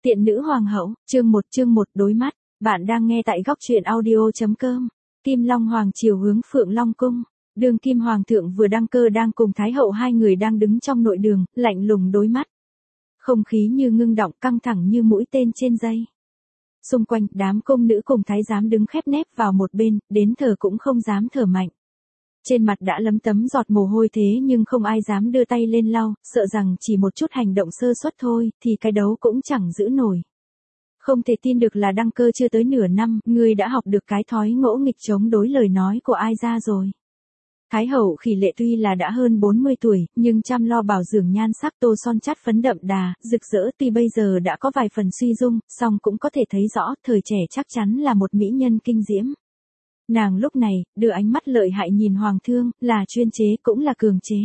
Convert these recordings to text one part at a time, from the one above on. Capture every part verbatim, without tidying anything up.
Tiện nữ hoàng hậu, chương một chương một đối mắt, bạn đang nghe tại góc truyện audio.com. Kim Long Hoàng triều hướng Phượng Long Cung, đương kim hoàng thượng vừa đăng cơ đang cùng Thái hậu hai người đang đứng trong nội đường, lạnh lùng đối mắt. Không khí như ngưng động căng thẳng như mũi tên trên dây. Xung quanh đám cung nữ cùng thái giám đứng khép nép vào một bên, đến thở cũng không dám thở mạnh. Trên mặt đã lấm tấm giọt mồ hôi thế nhưng không ai dám đưa tay lên lau, sợ rằng chỉ một chút hành động sơ suất thôi thì cái đấu cũng chẳng giữ nổi. Không thể tin được là đăng cơ chưa tới nửa năm, ngươi đã học được cái thói ngỗ nghịch chống đối lời nói của ai ra rồi. Thái hậu Khỉ Lệ tuy là đã hơn bốn mươi tuổi, nhưng chăm lo bảo dưỡng nhan sắc tô son chát phấn đậm đà, rực rỡ tuy bây giờ đã có vài phần suy dung, song cũng có thể thấy rõ thời trẻ chắc chắn là một mỹ nhân kinh diễm. Nàng lúc này, đưa ánh mắt lợi hại nhìn hoàng thương, là chuyên chế cũng là cường chế.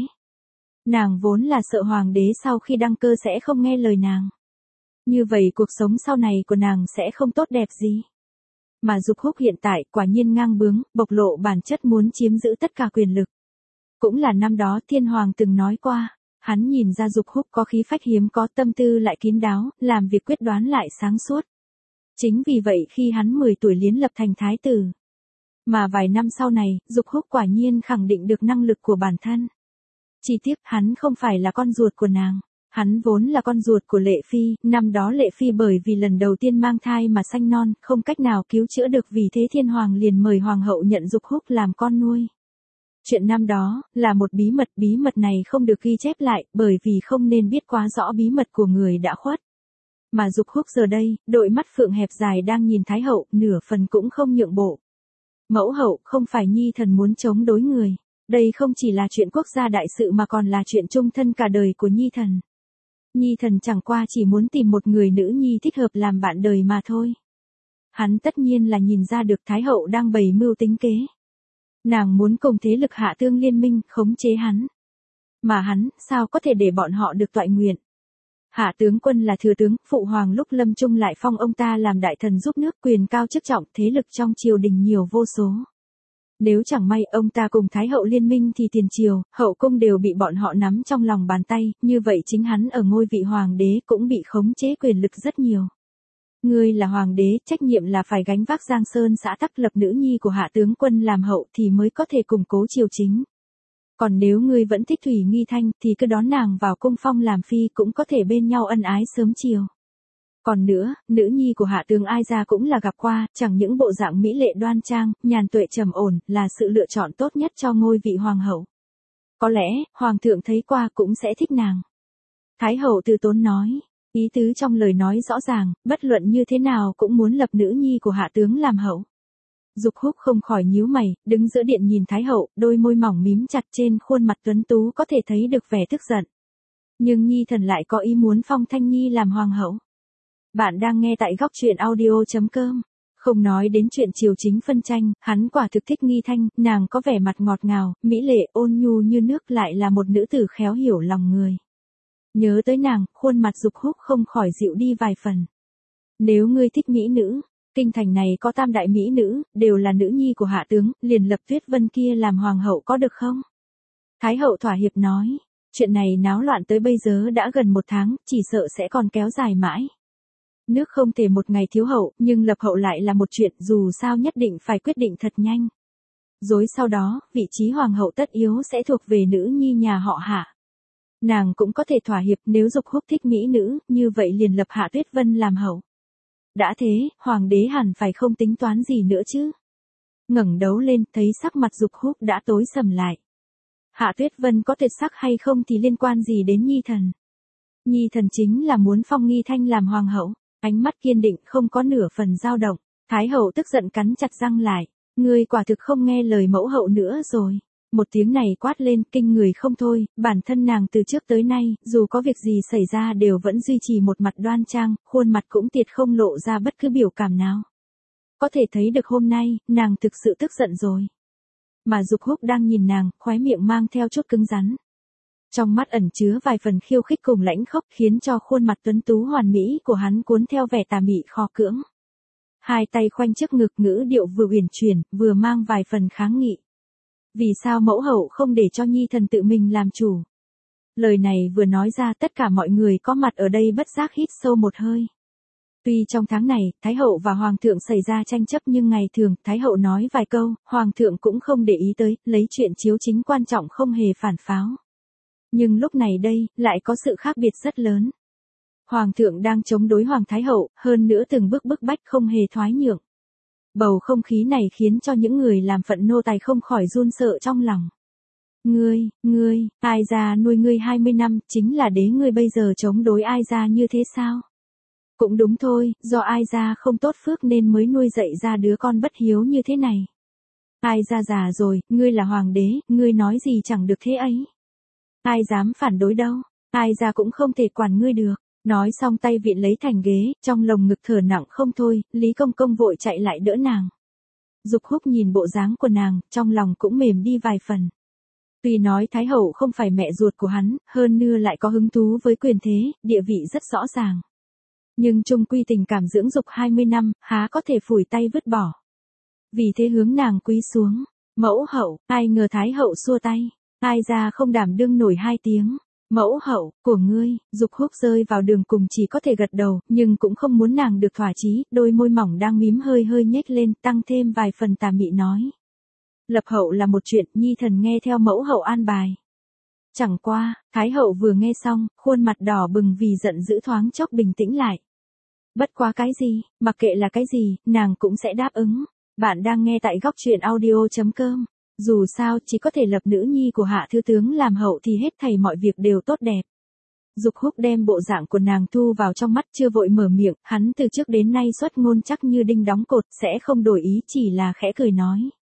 Nàng vốn là sợ hoàng đế sau khi đăng cơ sẽ không nghe lời nàng. Như vậy cuộc sống sau này của nàng sẽ không tốt đẹp gì. Mà Dục Húc hiện tại quả nhiên ngang bướng, bộc lộ bản chất muốn chiếm giữ tất cả quyền lực. Cũng là năm đó Thiên Hoàng từng nói qua, hắn nhìn ra Dục Húc có khí phách hiếm có, tâm tư lại kín đáo, làm việc quyết đoán lại sáng suốt. Chính vì vậy khi hắn mười tuổi liến lập thành thái tử. Mà vài năm sau này, Dục Húc quả nhiên khẳng định được năng lực của bản thân. Chỉ tiếc hắn không phải là con ruột của nàng. Hắn vốn là con ruột của Lệ Phi, năm đó Lệ Phi bởi vì lần đầu tiên mang thai mà sanh non, không cách nào cứu chữa được, vì thế Thiên Hoàng liền mời Hoàng hậu nhận Dục Húc làm con nuôi. Chuyện năm đó, là một bí mật, bí mật này không được ghi chép lại, bởi vì không nên biết quá rõ bí mật của người đã khuất. Mà Dục Húc giờ đây, đôi mắt phượng hẹp dài đang nhìn Thái hậu, nửa phần cũng không nhượng bộ. Mẫu hậu, không phải nhi thần muốn chống đối người. Đây không chỉ là chuyện quốc gia đại sự mà còn là chuyện chung thân cả đời của nhi thần. Nhi thần chẳng qua chỉ muốn tìm một người nữ nhi thích hợp làm bạn đời mà thôi. Hắn tất nhiên là nhìn ra được Thái hậu đang bày mưu tính kế. Nàng muốn cùng thế lực Hạ Tương liên minh, khống chế hắn. Mà hắn, sao có thể để bọn họ được toại nguyện. Hạ tướng quân là thừa tướng, phụ hoàng lúc lâm chung lại phong ông ta làm đại thần giúp nước, quyền cao chức trọng, thế lực trong triều đình nhiều vô số. Nếu chẳng may ông ta cùng Thái hậu liên minh thì tiền triều, hậu cung đều bị bọn họ nắm trong lòng bàn tay, như vậy chính hắn ở ngôi vị hoàng đế cũng bị khống chế quyền lực rất nhiều. Ngươi là hoàng đế, trách nhiệm là phải gánh vác Giang Sơn xã tắc, lập nữ nhi của Hạ tướng quân làm hậu thì mới có thể củng cố triều chính. Còn nếu ngươi vẫn thích Thủy Nghi Thanh thì cứ đón nàng vào cung phong làm phi, cũng có thể bên nhau ân ái sớm chiều. Còn nữa, nữ nhi của Hạ tướng Ai Gia cũng là gặp qua, chẳng những bộ dạng mỹ lệ đoan trang, nhàn tuệ trầm ổn, là sự lựa chọn tốt nhất cho ngôi vị hoàng hậu. Có lẽ, hoàng thượng thấy qua cũng sẽ thích nàng. Thái hậu từ tốn nói, ý tứ trong lời nói rõ ràng, bất luận như thế nào cũng muốn lập nữ nhi của Hạ tướng làm hậu. Dục Húc không khỏi nhíu mày, đứng giữa điện nhìn Thái hậu, đôi môi mỏng mím chặt, trên khuôn mặt tuấn tú có thể thấy được vẻ tức giận. Nhưng nhi thần lại có ý muốn phong Thanh Nhi làm hoàng hậu. Bạn đang nghe tại góc truyện audio.com. Không nói đến chuyện triều chính phân tranh, hắn quả thực thích Nghi Thanh, nàng có vẻ mặt ngọt ngào, mỹ lệ, ôn nhu như nước, lại là một nữ tử khéo hiểu lòng người. Nhớ tới nàng, khuôn mặt Dục Húc không khỏi dịu đi vài phần. Nếu ngươi thích mỹ nữ, kinh thành này có tam đại mỹ nữ, đều là nữ nhi của Hạ tướng, liền lập Tuyết Vân kia làm hoàng hậu có được không? Thái hậu thỏa hiệp nói, chuyện này náo loạn tới bây giờ đã gần một tháng, chỉ sợ sẽ còn kéo dài mãi. Nước không thể một ngày thiếu hậu, nhưng lập hậu lại là một chuyện, dù sao nhất định phải quyết định thật nhanh. Rồi sau đó, vị trí hoàng hậu tất yếu sẽ thuộc về nữ nhi nhà họ Hạ. Nàng cũng có thể thỏa hiệp, nếu Dục Húc thích mỹ nữ, như vậy liền lập Hạ Tuyết Vân làm hậu. Đã thế, hoàng đế hẳn phải không tính toán gì nữa chứ. Ngẩng đầu lên, thấy sắc mặt Dục Húc đã tối sầm lại. Hạ Tuyết Vân có tuyệt sắc hay không thì liên quan gì đến nhi thần. Nhi thần chính là muốn phong Nghi Thanh làm hoàng hậu. Ánh mắt kiên định, không có nửa phần dao động. Thái hậu tức giận cắn chặt răng lại. Ngươi quả thực không nghe lời mẫu hậu nữa rồi. Một tiếng này quát lên, kinh người không thôi. Bản thân nàng từ trước tới nay, dù có việc gì xảy ra đều vẫn duy trì một mặt đoan trang, khuôn mặt cũng tiệt không lộ ra bất cứ biểu cảm nào. Có thể thấy được hôm nay, nàng thực sự tức giận rồi. Mà Dục Húc đang nhìn nàng, khóe miệng mang theo chút cứng rắn. Trong mắt ẩn chứa vài phần khiêu khích cùng lãnh khốc, khiến cho khuôn mặt tuấn tú hoàn mỹ của hắn cuốn theo vẻ tà mị khó cưỡng. Hai tay khoanh trước ngực, ngữ điệu vừa uyển chuyển, vừa mang vài phần kháng nghị. Vì sao mẫu hậu không để cho nhi thần tự mình làm chủ? Lời này vừa nói ra, tất cả mọi người có mặt ở đây bất giác hít sâu một hơi. Tuy trong tháng này, Thái hậu và Hoàng thượng xảy ra tranh chấp nhưng ngày thường, Thái hậu nói vài câu, Hoàng thượng cũng không để ý tới, lấy chuyện chiếu chính quan trọng không hề phản pháo. Nhưng lúc này đây, lại có sự khác biệt rất lớn. Hoàng thượng đang chống đối Hoàng Thái hậu, hơn nữa từng bước bức bách không hề thoái nhượng. Bầu không khí này khiến cho những người làm phận nô tài không khỏi run sợ trong lòng. Ngươi, ngươi, ai ra nuôi ngươi hai mươi năm, chính là đế ngươi bây giờ chống đối ai ra như thế sao? Cũng đúng thôi, do ai ra không tốt phước nên mới nuôi dạy ra đứa con bất hiếu như thế này. Ai ra già rồi, ngươi là hoàng đế, ngươi nói gì chẳng được thế ấy. Ai dám phản đối đâu, ai ra cũng không thể quản ngươi được. Nói xong tay vịn lấy thành ghế, trong lồng ngực thở nặng không thôi, Lý Công Công vội chạy lại đỡ nàng. Dục Húc nhìn bộ dáng của nàng, trong lòng cũng mềm đi vài phần. Tuy nói Thái hậu không phải mẹ ruột của hắn, hơn nữa lại có hứng thú với quyền thế, địa vị rất rõ ràng. Nhưng chung quy tình cảm dưỡng dục hai mươi năm, há có thể phủi tay vứt bỏ. Vì thế hướng nàng cúi xuống, mẫu hậu, ai ngờ Thái hậu xua tay, ai ra không đảm đương nổi hai tiếng. Mẫu hậu, của ngươi, Dục Húc rơi vào đường cùng chỉ có thể gật đầu, nhưng cũng không muốn nàng được thỏa chí, đôi môi mỏng đang mím hơi hơi nhếch lên, tăng thêm vài phần tà mị nói. Lập hậu là một chuyện, nhi thần nghe theo mẫu hậu an bài. Chẳng qua, Thái hậu vừa nghe xong, khuôn mặt đỏ bừng vì giận dữ thoáng chốc bình tĩnh lại. Bất quá cái gì, mặc kệ là cái gì, nàng cũng sẽ đáp ứng. Bạn đang nghe tại góc truyện audio chấm com. Dù sao, chỉ có thể lập nữ nhi của Hạ Thứ Tướng làm hậu thì hết thảy mọi việc đều tốt đẹp. Dục Húc đem bộ dạng của nàng thu vào trong mắt chưa vội mở miệng, hắn từ trước đến nay xuất ngôn chắc như đinh đóng cột, sẽ không đổi ý chỉ là khẽ cười nói.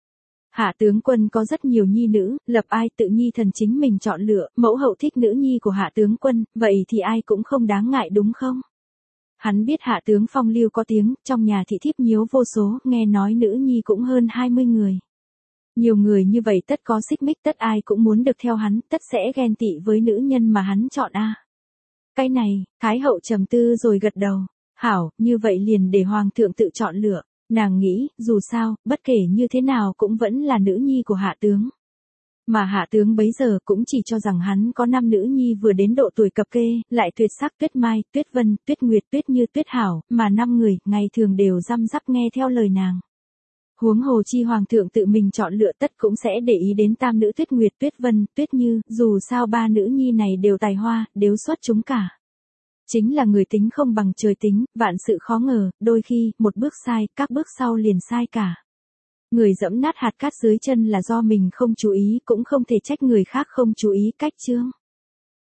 Hạ tướng quân có rất nhiều nhi nữ, lập ai tự nhi thần chính mình chọn lựa, mẫu hậu thích nữ nhi của Hạ tướng quân, vậy thì ai cũng không đáng ngại đúng không? Hắn biết Hạ tướng phong lưu có tiếng, trong nhà thị thiếp nhiếu vô số, nghe nói nữ nhi cũng hơn hai mươi người. Nhiều người như vậy tất có xích mích, tất ai cũng muốn được theo hắn, tất sẽ ghen tị với nữ nhân mà hắn chọn a. À. Cái này, Thái hậu trầm tư rồi gật đầu. Hảo, như vậy liền để hoàng thượng tự chọn lựa. Nàng nghĩ, dù sao, bất kể như thế nào cũng vẫn là nữ nhi của Hạ tướng. Mà Hạ tướng bấy giờ cũng chỉ cho rằng hắn có năm nữ nhi vừa đến độ tuổi cập kê, lại tuyệt sắc Tuyết Mai, Tuyết Vân, Tuyết Nguyệt, Tuyết Như, Tuyết Hảo, mà năm người, ngày thường đều răm rắp nghe theo lời nàng. Huống hồ chi hoàng thượng tự mình chọn lựa tất cũng sẽ để ý đến tam nữ Tuyết Nguyệt, Tuyết Vân, Tuyết Như, dù sao ba nữ nhi này đều tài hoa, đều xuất chúng cả. Chính là người tính không bằng trời tính, vạn sự khó ngờ, đôi khi, một bước sai, các bước sau liền sai cả. Người dẫm nát hạt cát dưới chân là do mình không chú ý, cũng không thể trách người khác không chú ý cách chương.